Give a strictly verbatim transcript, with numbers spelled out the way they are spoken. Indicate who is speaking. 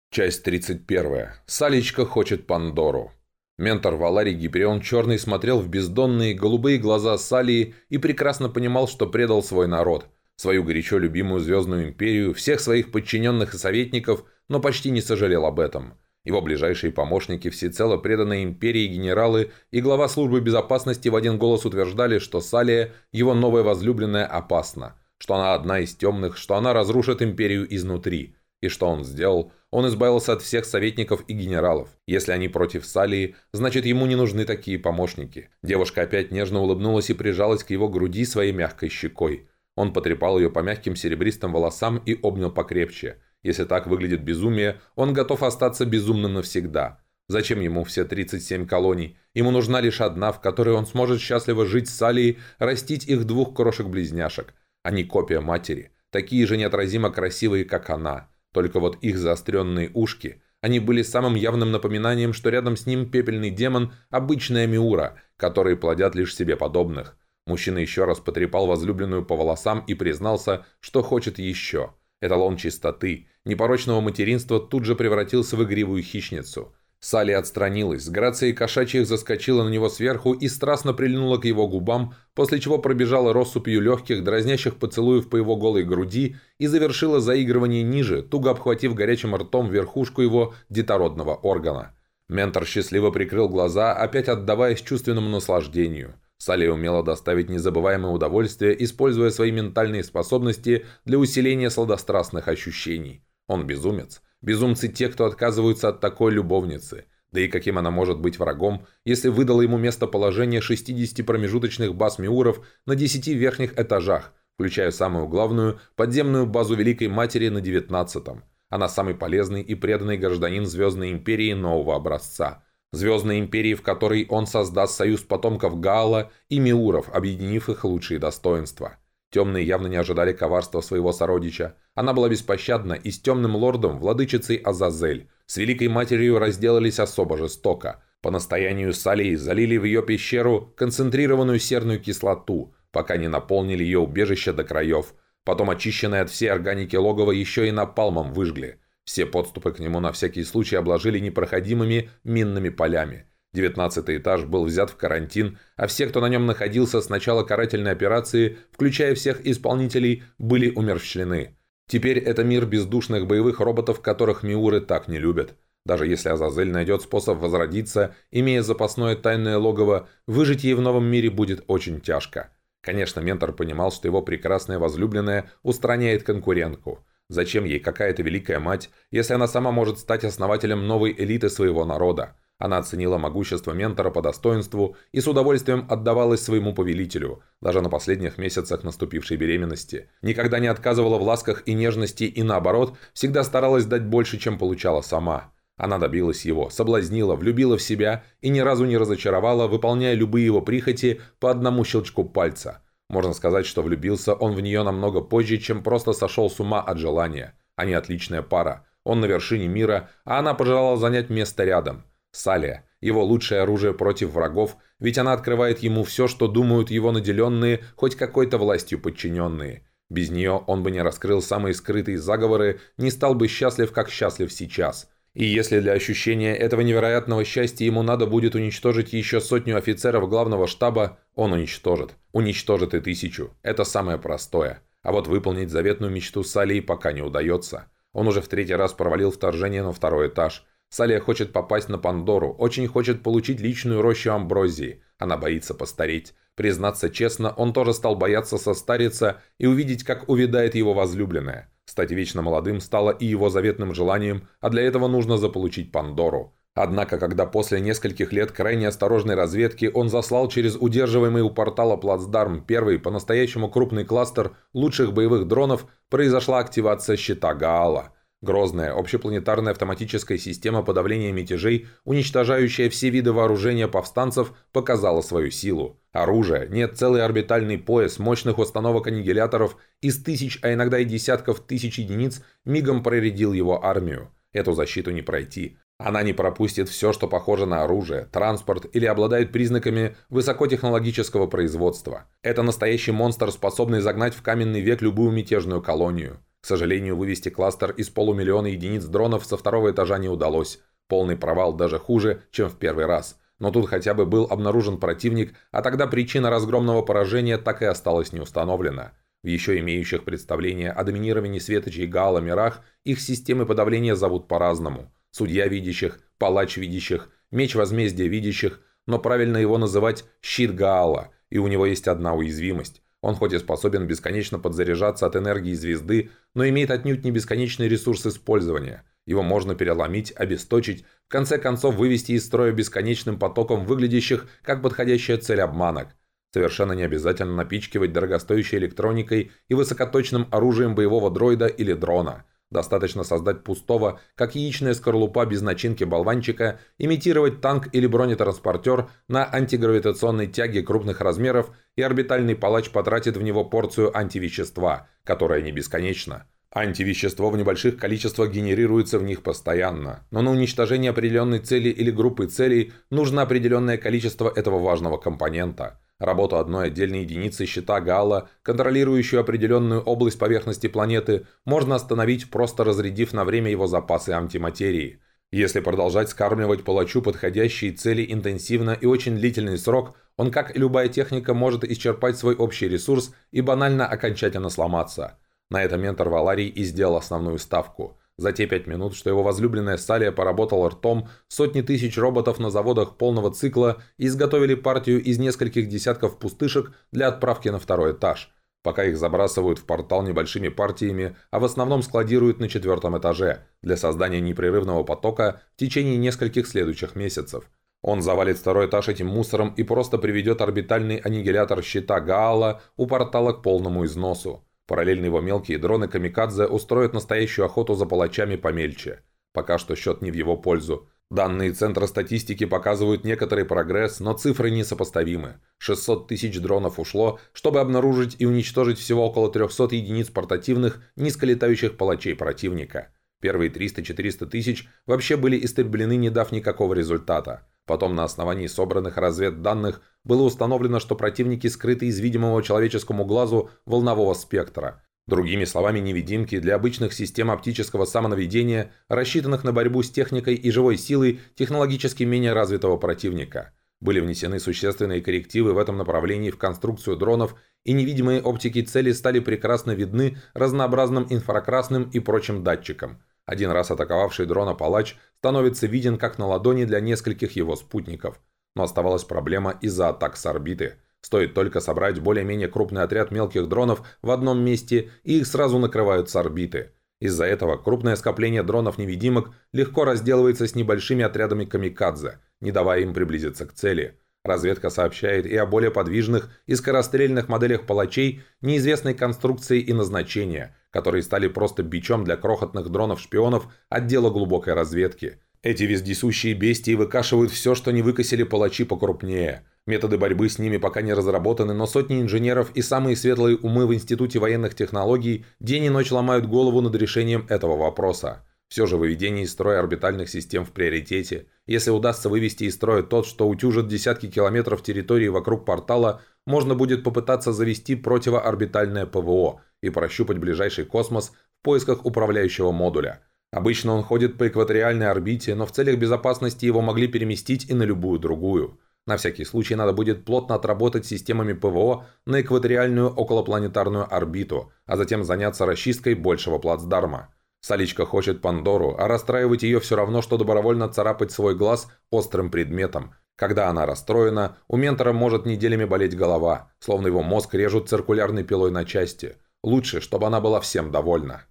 Speaker 1: Часть тридцать первая. Саличка хочет Пандору. Ментор Валарий Гиперион Черный смотрел в бездонные голубые глаза Салии и прекрасно понимал, что предал свой народ, свою горячо любимую Звездную Империю, всех своих подчиненных и советников, но почти не сожалел об этом. Его ближайшие помощники, всецело преданные Империи генералы и глава службы безопасности в один голос утверждали, что Салия, его новая возлюбленная, опасна, что она одна из темных, что она разрушит Империю изнутри. И что он сделал? Он избавился от всех советников и генералов. Если они против Салии, значит ему не нужны такие помощники. Девушка опять нежно улыбнулась и прижалась к его груди своей мягкой щекой. Он потрепал ее по мягким серебристым волосам и обнял покрепче. Если так выглядит безумие, он готов остаться безумным навсегда. Зачем ему все тридцать семь колоний? Ему нужна лишь одна, в которой он сможет счастливо жить с Салией, растить их двух крошек-близняшек. Они копия матери, такие же неотразимо красивые, как она. Только вот их заостренные ушки, они были самым явным напоминанием, что рядом с ним пепельный демон – обычная Миура, которые плодят лишь себе подобных. Мужчина еще раз потрепал возлюбленную по волосам и признался, что хочет еще. Эталон чистоты, непорочного материнства тут же превратился в игривую хищницу. Салия отстранилась, с грацией кошачьих заскочила на него сверху и страстно прильнула к его губам, после чего пробежала россыпью легких, дразнящих поцелуев по его голой груди и завершила заигрывание ниже, туго обхватив горячим ртом верхушку его детородного органа. Ментор счастливо прикрыл глаза, опять отдаваясь чувственному наслаждению. Салия умела доставить незабываемое удовольствие, используя свои ментальные способности для усиления сладострастных ощущений. Он безумец. Безумцы те, кто отказываются от такой любовницы. Да и каким она может быть врагом, если выдала ему местоположение шестидесяти промежуточных баз Миуров на десяти верхних этажах, включая самую главную, подземную базу Великой Матери на девятнадцатом. Она самый полезный и преданный гражданин Звездной Империи нового образца. Звездной Империи, в которой он создаст союз потомков Гаала и Миуров, объединив их лучшие достоинства. Темные явно не ожидали коварства своего сородича. Она была беспощадна и с темным лордом, владычицей Азазель, с Великой Матерью разделались особо жестоко. По настоянию Салии залили в ее пещеру концентрированную серную кислоту, пока не наполнили ее убежище до краев. Потом очищенное от всей органики логово еще и напалмом выжгли. Все подступы к нему на всякий случай обложили непроходимыми минными полями. Девятнадцатый этаж был взят в карантин, а все, кто на нем находился с начала карательной операции, включая всех исполнителей, были умерщвлены. Теперь это мир бездушных боевых роботов, которых Миуры так не любят. Даже если Азазель найдет способ возродиться, имея запасное тайное логово, выжить ей в новом мире будет очень тяжко. Конечно, ментор понимал, что его прекрасная возлюбленная устраняет конкурентку. Зачем ей какая-то великая мать, если она сама может стать основателем новой элиты своего народа? Она оценила могущество ментора по достоинству и с удовольствием отдавалась своему повелителю, даже на последних месяцах наступившей беременности. Никогда не отказывала в ласках и нежности и наоборот, всегда старалась дать больше, чем получала сама. Она добилась его, соблазнила, влюбила в себя и ни разу не разочаровала, выполняя любые его прихоти по одному щелчку пальца. Можно сказать, что влюбился он в нее намного позже, чем просто сошел с ума от желания. Они отличная пара. Он на вершине мира, а она пожелала занять место рядом. Салия – его лучшее оружие против врагов, ведь она открывает ему все, что думают его наделенные, хоть какой-то властью подчиненные. Без нее он бы не раскрыл самые скрытые заговоры, не стал бы счастлив, как счастлив сейчас. И если для ощущения этого невероятного счастья ему надо будет уничтожить еще сотню офицеров главного штаба, он уничтожит. Уничтожит и тысячу. Это самое простое. А вот выполнить заветную мечту Салии пока не удается. Он уже в третий раз провалил вторжение на второй этаж. Салия хочет попасть на Пандору, очень хочет получить личную рощу Амброзии. Она боится постареть. Признаться честно, он тоже стал бояться состариться и увидеть, как увядает его возлюбленная. Стать вечно молодым стало и его заветным желанием, а для этого нужно заполучить Пандору. Однако, когда после нескольких лет крайне осторожной разведки он заслал через удерживаемый у портала плацдарм первый по-настоящему крупный кластер лучших боевых дронов, произошла активация щита Гаала. Грозная общепланетарная автоматическая система подавления мятежей, уничтожающая все виды вооружения повстанцев, показала свою силу. Оружие, нет, целый орбитальный пояс мощных установок аннигиляторов из тысяч, а иногда и десятков тысяч единиц мигом проредил его армию. Эту защиту не пройти. Она не пропустит все, что похоже на оружие, транспорт или обладает признаками высокотехнологического производства. Это настоящий монстр, способный загнать в каменный век любую мятежную колонию. К сожалению, вывести кластер из полумиллиона единиц дронов со второго этажа не удалось. Полный провал, даже хуже, чем в первый раз. Но тут хотя бы был обнаружен противник, а тогда причина разгромного поражения так и осталась не установлена. В еще имеющих представление о доминировании светочей Гаала мирах их системы подавления зовут по-разному. Судья видящих, палач видящих, меч возмездия видящих, но правильно его называть щит Гаала, и у него есть одна уязвимость. Он хоть и способен бесконечно подзаряжаться от энергии звезды, но имеет отнюдь не бесконечный ресурс использования. Его можно переломить, обесточить, в конце концов вывести из строя бесконечным потоком выглядящих как подходящая цель обманок. Совершенно не обязательно напичкивать дорогостоящей электроникой и высокоточным оружием боевого дроида или дрона. Достаточно создать пустого, как яичная скорлупа без начинки болванчика, имитировать танк или бронетранспортер на антигравитационной тяге крупных размеров, и орбитальный палач потратит в него порцию антивещества, которая не бесконечна. Антивещество в небольших количествах генерируется в них постоянно, но на уничтожение определенной цели или группы целей нужно определенное количество этого важного компонента. Работу одной отдельной единицы щита Гаала, контролирующую определенную область поверхности планеты, можно остановить, просто разрядив на время его запасы антиматерии. Если продолжать скармливать палачу подходящие цели интенсивно и очень длительный срок, он, как и любая техника, может исчерпать свой общий ресурс и банально окончательно сломаться. На это ментор Валарий и сделал основную ставку. За те пять минут, что его возлюбленная Салия поработала ртом, сотни тысяч роботов на заводах полного цикла изготовили партию из нескольких десятков пустышек для отправки на второй этаж. Пока их забрасывают в портал небольшими партиями, а в основном складируют на четвертом этаже, для создания непрерывного потока в течение нескольких следующих месяцев. Он завалит второй этаж этим мусором и просто приведет орбитальный аннигилятор щита Гаала у портала к полному износу. Параллельно его мелкие дроны Камикадзе устроят настоящую охоту за палачами помельче. Пока что счет не в его пользу. Данные Центра статистики показывают некоторый прогресс, но цифры несопоставимы. шестьсот тысяч дронов ушло, чтобы обнаружить и уничтожить всего около трехсот единиц портативных, низколетающих палачей противника. Первые триста-четыреста тысяч вообще были истреблены, не дав никакого результата. Потом на основании собранных разведданных было установлено, что противники скрыты из видимого человеческому глазу волнового спектра. Другими словами, невидимки для обычных систем оптического самонаведения, рассчитанных на борьбу с техникой и живой силой технологически менее развитого противника. Были внесены существенные коррективы в этом направлении в конструкцию дронов, и невидимые оптики цели стали прекрасно видны разнообразным инфракрасным и прочим датчикам. Один раз атаковавший дрона палач становится виден как на ладони для нескольких его спутников. Но оставалась проблема из-за атак с орбиты. Стоит только собрать более-менее крупный отряд мелких дронов в одном месте, и их сразу накрывают с орбиты. Из-за этого крупное скопление дронов-невидимок легко разделывается с небольшими отрядами камикадзе, не давая им приблизиться к цели. Разведка сообщает и о более подвижных и скорострельных моделях палачей неизвестной конструкции и назначения, которые стали просто бичом для крохотных дронов-шпионов отдела глубокой разведки. Эти вездесущие бестии выкашивают все, что не выкосили палачи покрупнее. Методы борьбы с ними пока не разработаны, но сотни инженеров и самые светлые умы в Институте военных технологий день и ночь ломают голову над решением этого вопроса. Все же выведение из строя орбитальных систем в приоритете. Если удастся вывести из строя тот, что утюжит десятки километров территории вокруг портала, можно будет попытаться завести противоорбитальное ПВО и прощупать ближайший космос в поисках управляющего модуля. Обычно он ходит по экваториальной орбите, но в целях безопасности его могли переместить и на любую другую. На всякий случай надо будет плотно отработать системами ПВО на экваториальную околопланетарную орбиту, а затем заняться расчисткой большего плацдарма. Саличка хочет Пандору, а расстраивать ее все равно, что добровольно царапать свой глаз острым предметом. Когда она расстроена, у ментора может неделями болеть голова, словно его мозг режут циркулярной пилой на части. Лучше, чтобы она была всем довольна.